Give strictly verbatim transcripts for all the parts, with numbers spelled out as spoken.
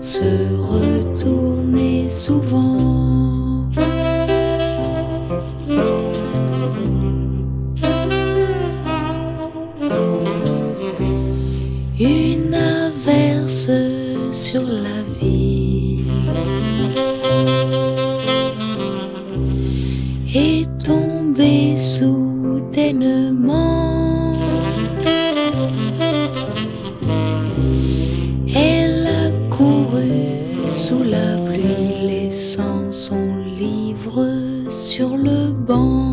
se retournait souvent. Une averse sur la ville est tombée soudainement. Elle a couru sous la pluie, laissant son livre sur le banc.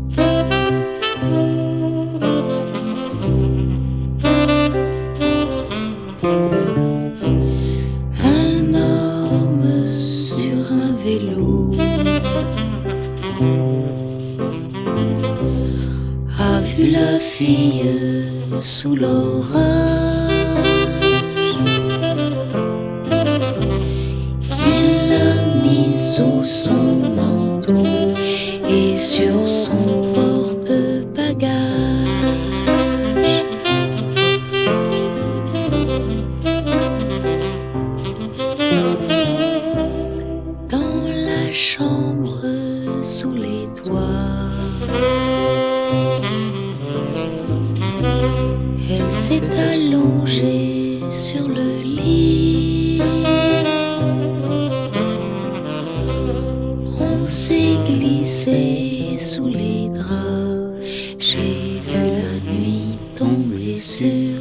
Un homme sur un vélo a vu la fille sous l'orage. Il l'a mis sous son manteau et sur son porte-bagages. Dans la chambre sous les toits, elle s'est allongée sur le lit. On s'est glissé sous les draps. J'ai vu la nuit tomber sur